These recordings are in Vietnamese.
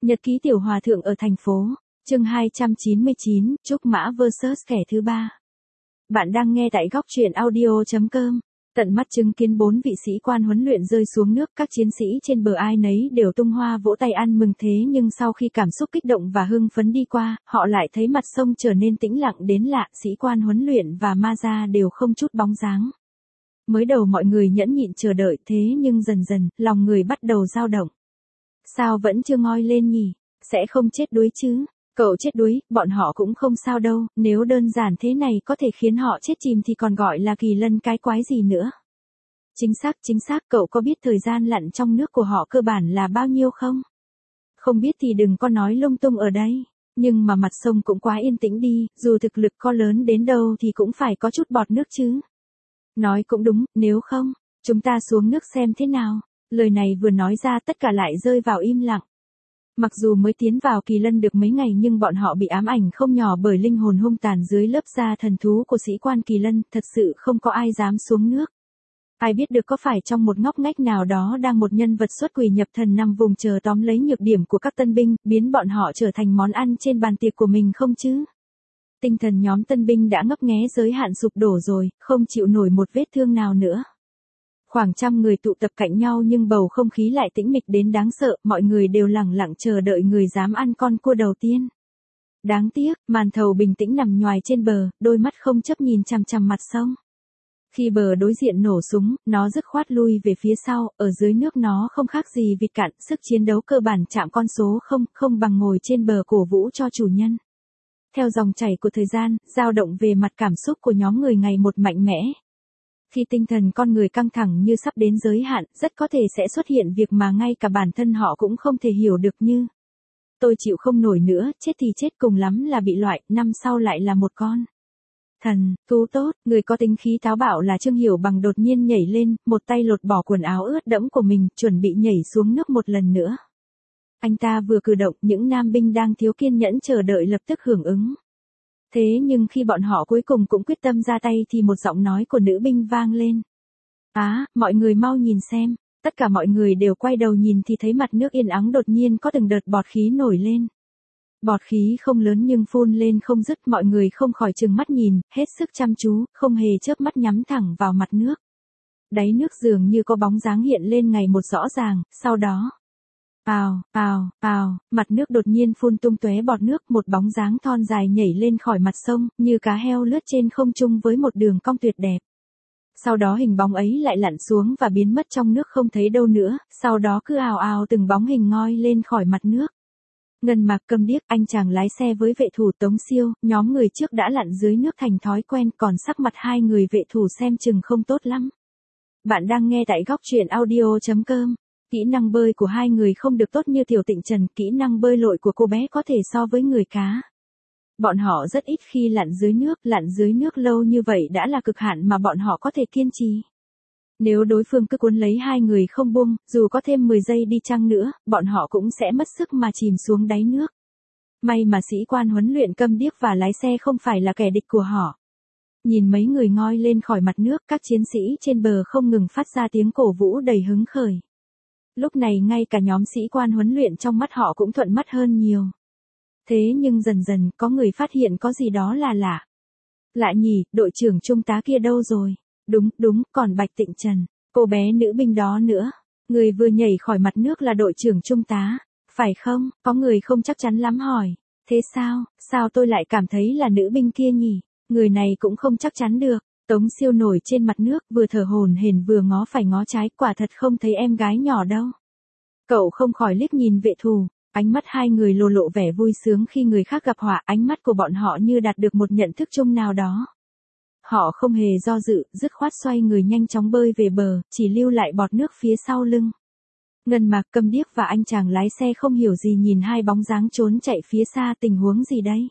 Nhật ký tiểu hòa thượng ở thành phố, chương 299, Trúc Mã vs kẻ thứ ba. Bạn đang nghe tại góc truyện audio.com. Tận mắt chứng kiến 4 vị sĩ quan huấn luyện rơi xuống nước, các chiến sĩ trên bờ ai nấy đều tung hoa vỗ tay ăn mừng, thế nhưng sau khi cảm xúc kích động và hưng phấn đi qua, họ lại thấy mặt sông trở nên tĩnh lặng đến lạ, sĩ quan huấn luyện và ma gia đều không chút bóng dáng. Mới đầu mọi người nhẫn nhịn chờ đợi, thế nhưng dần dần, lòng người bắt đầu dao động. Sao vẫn chưa ngoi lên nhỉ? Sẽ không chết đuối chứ? Cậu chết đuối, bọn họ cũng không sao đâu, nếu đơn giản thế này có thể khiến họ chết chìm thì còn gọi là kỳ lân cái quái gì nữa. Chính xác, cậu có biết thời gian lặn trong nước của họ cơ bản là bao nhiêu không? Không biết thì đừng có nói lung tung ở đây. Nhưng mà mặt sông cũng quá yên tĩnh đi, dù thực lực có lớn đến đâu thì cũng phải có chút bọt nước chứ. Nói cũng đúng, nếu không, chúng ta xuống nước xem thế nào. Lời này vừa nói ra tất cả lại rơi vào im lặng. Mặc dù mới tiến vào kỳ lân được mấy ngày nhưng bọn họ bị ám ảnh không nhỏ bởi linh hồn hung tàn dưới lớp da thần thú của sĩ quan kỳ lân, thật sự không có ai dám xuống nước. Ai biết được có phải trong một ngóc ngách nào đó đang một nhân vật xuất quỷ nhập thần nằm vùng chờ tóm lấy nhược điểm của các tân binh, biến bọn họ trở thành món ăn trên bàn tiệc của mình không chứ? Tinh thần nhóm tân binh đã ngấp nghé giới hạn sụp đổ rồi, không chịu nổi một vết thương nào nữa. Khoảng trăm người tụ tập cạnh nhau nhưng bầu không khí lại tĩnh mịch đến đáng sợ, mọi người đều lẳng lặng chờ đợi người dám ăn con cua đầu tiên. Đáng tiếc, màn thầu bình tĩnh nằm nhoài trên bờ, đôi mắt không chấp nhìn chằm chằm mặt sông. Khi bờ đối diện nổ súng, nó dứt khoát lui về phía sau, ở dưới nước nó không khác gì vịt cạn, sức chiến đấu cơ bản chạm con số không bằng ngồi trên bờ cổ vũ cho chủ nhân. Theo dòng chảy của thời gian, dao động về mặt cảm xúc của nhóm người ngày một mạnh mẽ. Khi tinh thần con người căng thẳng như sắp đến giới hạn, rất có thể sẽ xuất hiện việc mà ngay cả bản thân họ cũng không thể hiểu được như: tôi chịu không nổi nữa, chết thì chết, cùng lắm là bị loại, năm sau lại là một con thần thú tốt. Người có tính khí táo bạo là Trương Hiểu Bằng đột nhiên nhảy lên, một tay lột bỏ quần áo ướt đẫm của mình, chuẩn bị nhảy xuống nước một lần nữa. Anh ta vừa cử động, những nam binh đang thiếu kiên nhẫn chờ đợi lập tức hưởng ứng. Thế nhưng khi bọn họ cuối cùng cũng quyết tâm ra tay thì một giọng nói của nữ binh vang lên. Mọi người mau nhìn xem. Tất cả mọi người đều quay đầu nhìn thì thấy mặt nước yên ắng đột nhiên có từng đợt bọt khí nổi lên. Bọt khí không lớn nhưng phun lên không dứt, mọi người không khỏi trừng mắt nhìn, hết sức chăm chú, không hề chớp mắt nhắm thẳng vào mặt nước. Đáy nước dường như có bóng dáng hiện lên ngày một rõ ràng, sau đó mặt nước đột nhiên phun tung tóe bọt nước, một bóng dáng thon dài nhảy lên khỏi mặt sông, như cá heo lướt trên không trung với một đường cong tuyệt đẹp. Sau đó hình bóng ấy lại lặn xuống và biến mất trong nước không thấy đâu nữa, sau đó cứ ào ào từng bóng hình ngoi lên khỏi mặt nước. Ngân Mạc, Câm Điếc, anh chàng lái xe với vệ thủ Tống Siêu, nhóm người trước đã lặn dưới nước thành thói quen, còn sắc mặt hai người vệ thủ xem chừng không tốt lắm. Bạn đang nghe tại góc truyện audio.com. Kỹ năng bơi của hai người không được tốt như Tiểu Tịnh Trần, kỹ năng bơi lội của cô bé có thể so với người cá. Bọn họ rất ít khi lặn dưới nước lâu như vậy đã là cực hạn mà bọn họ có thể kiên trì. Nếu đối phương cứ cuốn lấy hai người không buông, dù có thêm 10 giây đi chăng nữa, bọn họ cũng sẽ mất sức mà chìm xuống đáy nước. May mà sĩ quan huấn luyện Câm Điếc và lái xe không phải là kẻ địch của họ. Nhìn mấy người ngoi lên khỏi mặt nước, các chiến sĩ trên bờ không ngừng phát ra tiếng cổ vũ đầy hứng khởi. Lúc này ngay cả nhóm sĩ quan huấn luyện trong mắt họ cũng thuận mắt hơn nhiều. Thế nhưng dần dần có người phát hiện có gì đó là lạ. Lạ nhỉ, đội trưởng trung tá kia đâu rồi? Đúng, còn Bạch Tịnh Trần, cô bé nữ binh đó nữa. Người vừa nhảy khỏi mặt nước là đội trưởng trung tá, phải không? Có người không chắc chắn lắm hỏi. Thế sao tôi lại cảm thấy là nữ binh kia nhỉ? Người này cũng không chắc chắn được. Tống Siêu nổi trên mặt nước, vừa thở hổn hển vừa ngó phải ngó trái, quả thật không thấy em gái nhỏ đâu. Cậu không khỏi liếc nhìn vệ thủ, ánh mắt hai người lộ vẻ vui sướng khi người khác gặp họa, ánh mắt của bọn họ như đạt được một nhận thức chung nào đó. Họ không hề do dự, dứt khoát xoay người nhanh chóng bơi về bờ, chỉ lưu lại bọt nước phía sau lưng. Ngân Mạc, Câm Điếc và anh chàng lái xe không hiểu gì nhìn hai bóng dáng trốn chạy phía xa, tình huống gì đây?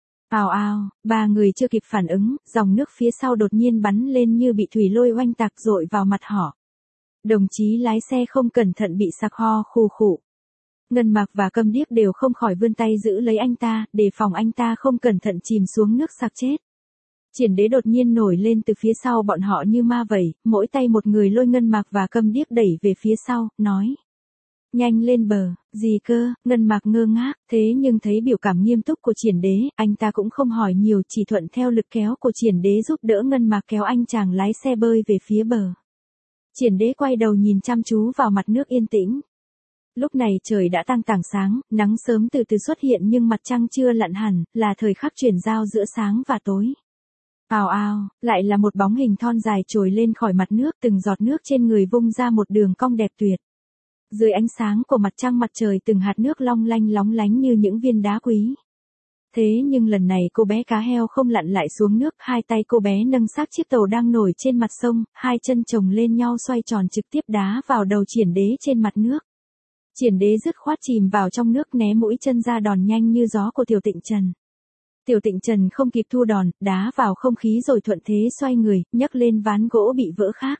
Ba người chưa kịp phản ứng, dòng nước phía sau đột nhiên bắn lên như bị thủy lôi oanh tạc dội vào mặt họ. Đồng chí lái xe không cẩn thận bị sặc ho khù khụ. Ngân Mạc và Câm Điếc đều không khỏi vươn tay giữ lấy anh ta, đề phòng anh ta không cẩn thận chìm xuống nước sặc chết. Triển Đế đột nhiên nổi lên từ phía sau bọn họ như ma vậy, mỗi tay một người lôi Ngân Mạc và Câm Điếc đẩy về phía sau, nói: Nhanh lên bờ, gì cơ, Ngân Mạc ngơ ngác, thế nhưng thấy biểu cảm nghiêm túc của Triển Đế, anh ta cũng không hỏi nhiều, chỉ thuận theo lực kéo của Triển Đế giúp đỡ Ngân Mạc kéo anh chàng lái xe bơi về phía bờ. Triển Đế quay đầu nhìn chăm chú vào mặt nước yên tĩnh. Lúc này trời đã tăng tảng sáng, nắng sớm từ từ xuất hiện nhưng mặt trăng chưa lặn hẳn, là thời khắc chuyển giao giữa sáng và tối. Ào ào, lại là một bóng hình thon dài trồi lên khỏi mặt nước, từng giọt nước trên người vung ra một đường cong đẹp tuyệt. Dưới ánh sáng của mặt trăng mặt trời từng hạt nước long lanh lóng lánh như những viên đá quý. Thế nhưng lần này cô bé cá heo không lặn lại xuống nước, hai tay cô bé nâng xác chiếc tàu đang nổi trên mặt sông, hai chân chồng lên nhau xoay tròn trực tiếp đá vào đầu Triển Đế trên mặt nước. Triển Đế dứt khoát chìm vào trong nước né mũi chân ra đòn nhanh như gió của Tiểu Tịnh Trần. Tiểu Tịnh Trần không kịp thu đòn, đá vào không khí rồi thuận thế xoay người, nhấc lên ván gỗ bị vỡ khác.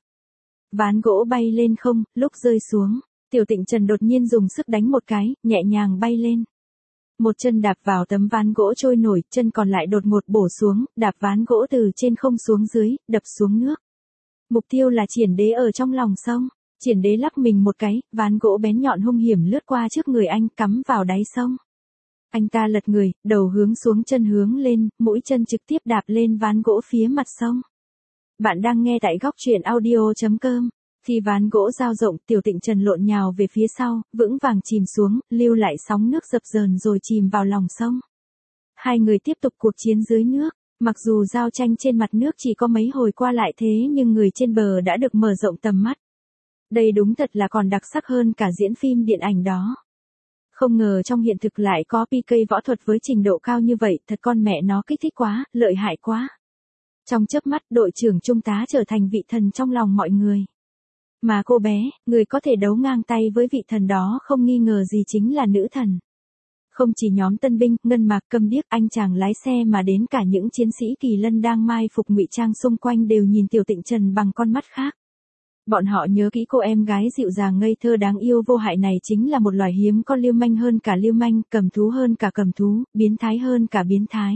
Ván gỗ bay lên không, lúc rơi xuống, Tiểu Tịnh Trần đột nhiên dùng sức đánh một cái, nhẹ nhàng bay lên. Một chân đạp vào tấm ván gỗ trôi nổi, chân còn lại đột ngột bổ xuống, đạp ván gỗ từ trên không xuống dưới, đập xuống nước. Mục tiêu là Triển Đế ở trong lòng sông. Triển Đế lắc mình một cái, ván gỗ bén nhọn hung hiểm lướt qua trước người anh, cắm vào đáy sông. Anh ta lật người, đầu hướng xuống chân hướng lên, mũi chân trực tiếp đạp lên ván gỗ phía mặt sông. Bạn đang nghe tại góc truyện audio.com. Khi ván gỗ dao rộng, Tiểu Tịnh Trần lộn nhào về phía sau, vững vàng chìm xuống, lưu lại sóng nước dập dờn rồi chìm vào lòng sông. Hai người tiếp tục cuộc chiến dưới nước. Mặc dù giao tranh trên mặt nước chỉ có mấy hồi qua lại thế nhưng người trên bờ đã được mở rộng tầm mắt. Đây đúng thật là còn đặc sắc hơn cả diễn phim điện ảnh đó. Không ngờ trong hiện thực lại có PK võ thuật với trình độ cao như vậy, thật con mẹ nó kích thích quá, lợi hại quá. Trong chớp mắt, đội trưởng trung tá trở thành vị thần trong lòng mọi người. Mà cô bé, người có thể đấu ngang tay với vị thần đó không nghi ngờ gì chính là nữ thần. Không chỉ nhóm tân binh, Ngân Mạc, Câm Điếc, anh chàng lái xe mà đến cả những chiến sĩ Kỳ Lân đang mai phục ngụy trang xung quanh đều nhìn Tiểu Tịnh Trần bằng con mắt khác. Bọn họ nhớ kỹ cô em gái dịu dàng ngây thơ đáng yêu vô hại này chính là một loài hiếm có, lưu manh hơn cả lưu manh, cầm thú hơn cả cầm thú, biến thái hơn cả biến thái.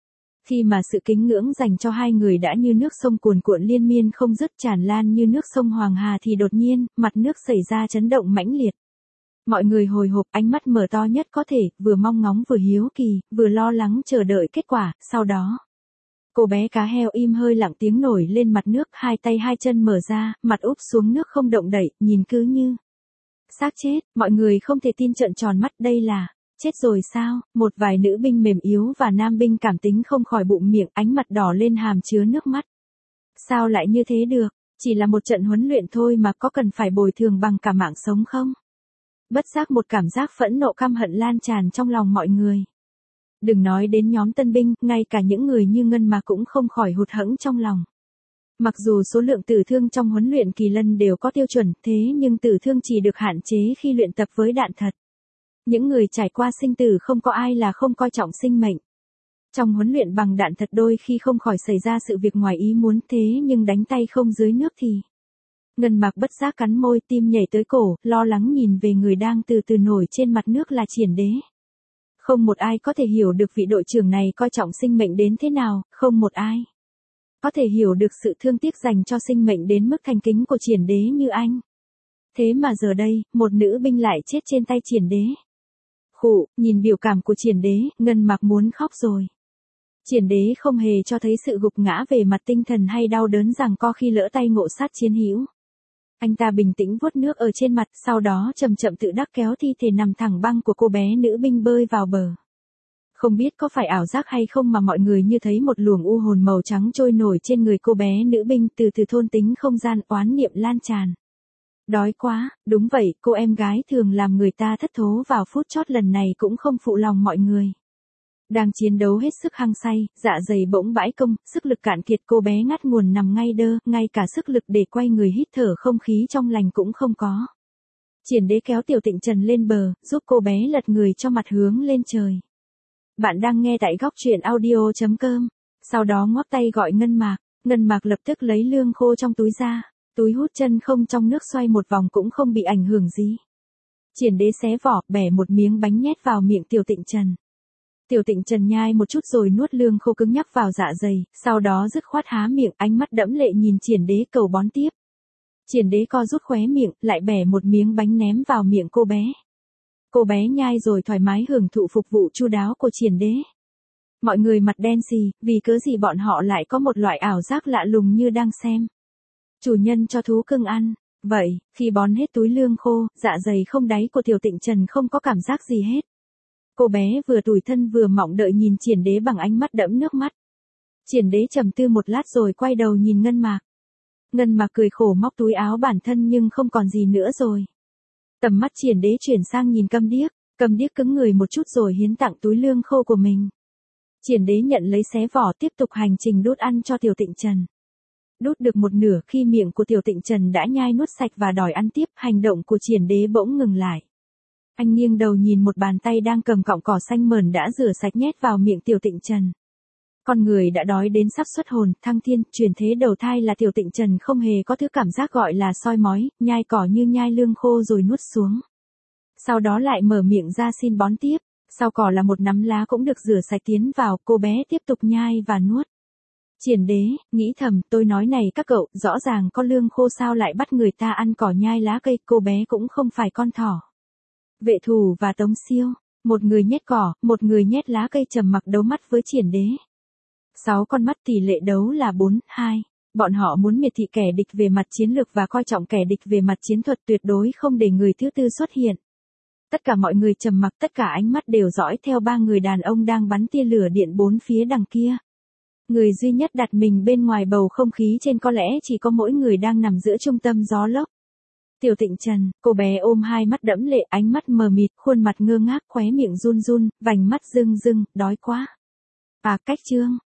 Khi mà sự kính ngưỡng dành cho hai người đã như nước sông cuồn cuộn liên miên không dứt tràn lan như nước sông Hoàng Hà thì đột nhiên, mặt nước xảy ra chấn động mãnh liệt. Mọi người hồi hộp, ánh mắt mở to nhất có thể, vừa mong ngóng vừa hiếu kỳ, vừa lo lắng chờ đợi kết quả, sau đó. Cô bé cá heo im hơi lặng tiếng nổi lên mặt nước, hai tay hai chân mở ra, mặt úp xuống nước không động đậy, nhìn cứ như xác chết, mọi người không thể tin trợn tròn mắt, đây là chết rồi sao? Một vài nữ binh mềm yếu và nam binh cảm tính không khỏi bụng miệng, ánh mặt đỏ lên hàm chứa nước mắt. Sao lại như thế được? Chỉ là một trận huấn luyện thôi mà có cần phải bồi thường bằng cả mạng sống không? Bất giác một cảm giác phẫn nộ căm hận lan tràn trong lòng mọi người. Đừng nói đến nhóm tân binh, ngay cả những người như Ngân Mạc cũng không khỏi hụt hẫng trong lòng. Mặc dù số lượng tử thương trong huấn luyện Kỳ Lân đều có tiêu chuẩn, thế nhưng tử thương chỉ được hạn chế khi luyện tập với đạn thật. Những người trải qua sinh tử không có ai là không coi trọng sinh mệnh. Trong huấn luyện bằng đạn thật đôi khi không khỏi xảy ra sự việc ngoài ý muốn, thế nhưng đánh tay không dưới nước thì. Ngân Mạc bất giác cắn môi, tim nhảy tới cổ, lo lắng nhìn về người đang từ từ nổi trên mặt nước là Triển Đế. Không một ai có thể hiểu được vị đội trưởng này coi trọng sinh mệnh đến thế nào, không một ai có thể hiểu được sự thương tiếc dành cho sinh mệnh đến mức thành kính của Triển Đế như anh. Thế mà giờ đây, một nữ binh lại chết trên tay Triển Đế. Khụ, nhìn biểu cảm của Triển Đế, Ngân Mạc muốn khóc rồi. Triển Đế không hề cho thấy sự gục ngã về mặt tinh thần hay đau đớn rằng co khi lỡ tay ngộ sát chiến hữu. Anh ta bình tĩnh vuốt nước ở trên mặt, sau đó chậm chậm tự đắc kéo thi thể nằm thẳng băng của cô bé nữ binh bơi vào bờ. Không biết có phải ảo giác hay không mà mọi người như thấy một luồng u hồn màu trắng trôi nổi trên người cô bé nữ binh, từ từ thôn tính không gian, oán niệm lan tràn. Đói quá, đúng vậy, cô em gái thường làm người ta thất thố vào phút chót, lần này cũng không phụ lòng mọi người. Đang chiến đấu hết sức hăng say, dạ dày bỗng bãi công, sức lực cạn kiệt, cô bé ngắt nguồn nằm ngay đơ, ngay cả sức lực để quay người hít thở không khí trong lành cũng không có. Triển Đế kéo Tiểu Tịnh Trần lên bờ, giúp cô bé lật người cho mặt hướng lên trời. Bạn đang nghe tại góc truyện audio.com. Sau đó ngoắc tay gọi Ngân Mạc. Ngân Mạc lập tức lấy lương khô trong túi ra. Túi hút chân không trong nước xoay một vòng cũng không bị ảnh hưởng gì. Triển Đế xé vỏ, bẻ một miếng bánh nhét vào miệng Tiểu Tịnh Trần. Tiểu Tịnh Trần nhai một chút rồi nuốt lương khô cứng nhắc vào dạ dày, sau đó dứt khoát há miệng, ánh mắt đẫm lệ nhìn Triển Đế cầu bón tiếp. Triển Đế co rút khóe miệng, lại bẻ một miếng bánh ném vào miệng cô bé. Cô bé nhai rồi thoải mái hưởng thụ phục vụ chu đáo của Triển Đế. Mọi người mặt đen xì, vì cớ gì bọn họ lại có một loại ảo giác lạ lùng như đang xem chủ nhân cho thú cưng ăn. Vậy, khi bón hết túi lương khô, dạ dày không đáy của Tiểu Tịnh Trần không có cảm giác gì hết. Cô bé vừa tủi thân vừa mong đợi nhìn Triển Đế bằng ánh mắt đẫm nước mắt. Triển Đế trầm tư một lát rồi quay đầu nhìn Ngân Mạc. Ngân Mạc cười khổ móc túi áo bản thân nhưng không còn gì nữa rồi. Tầm mắt Triển Đế chuyển sang nhìn Câm Điếc cứng người một chút rồi hiến tặng túi lương khô của mình. Triển Đế nhận lấy xé vỏ tiếp tục hành trình đút ăn cho Tiểu Tịnh Trần. Đút được một nửa khi miệng của Tiểu Tịnh Trần đã nhai nuốt sạch và đòi ăn tiếp, hành động của Triển Đế bỗng ngừng lại. Anh nghiêng đầu nhìn một bàn tay đang cầm cọng cỏ xanh mờn đã rửa sạch nhét vào miệng Tiểu Tịnh Trần. Con người đã đói đến sắp xuất hồn, thăng thiên, chuyển thế đầu thai là Tiểu Tịnh Trần không hề có thứ cảm giác gọi là soi mói, nhai cỏ như nhai lương khô rồi nuốt xuống. Sau đó lại mở miệng ra xin bón tiếp, sau cỏ là một nắm lá cũng được rửa sạch tiến vào, cô bé tiếp tục nhai và nuốt. Triển Đế, nghĩ thầm, tôi nói này các cậu, rõ ràng có lương khô sao lại bắt người ta ăn cỏ nhai lá cây, cô bé cũng không phải con thỏ. Vệ Thù và Tống Siêu, một người nhét cỏ, một người nhét lá cây trầm mặc đấu mắt với Triển Đế. 6 con mắt tỷ lệ đấu là 4-2. Bọn họ muốn miệt thị kẻ địch về mặt chiến lược và coi trọng kẻ địch về mặt chiến thuật, tuyệt đối không để người thứ tư xuất hiện. Tất cả mọi người trầm mặc, tất cả ánh mắt đều dõi theo 3 người đàn ông đang bắn tia lửa điện 4 phía đằng kia. Người duy nhất đặt mình bên ngoài bầu không khí trên có lẽ chỉ có mỗi người đang nằm giữa trung tâm gió lốc. Tiểu Tịnh Trần, cô bé ôm hai mắt đẫm lệ, ánh mắt mờ mịt, khuôn mặt ngơ ngác, khóe miệng run run, vành mắt rưng rưng, đói quá. À, cách chương.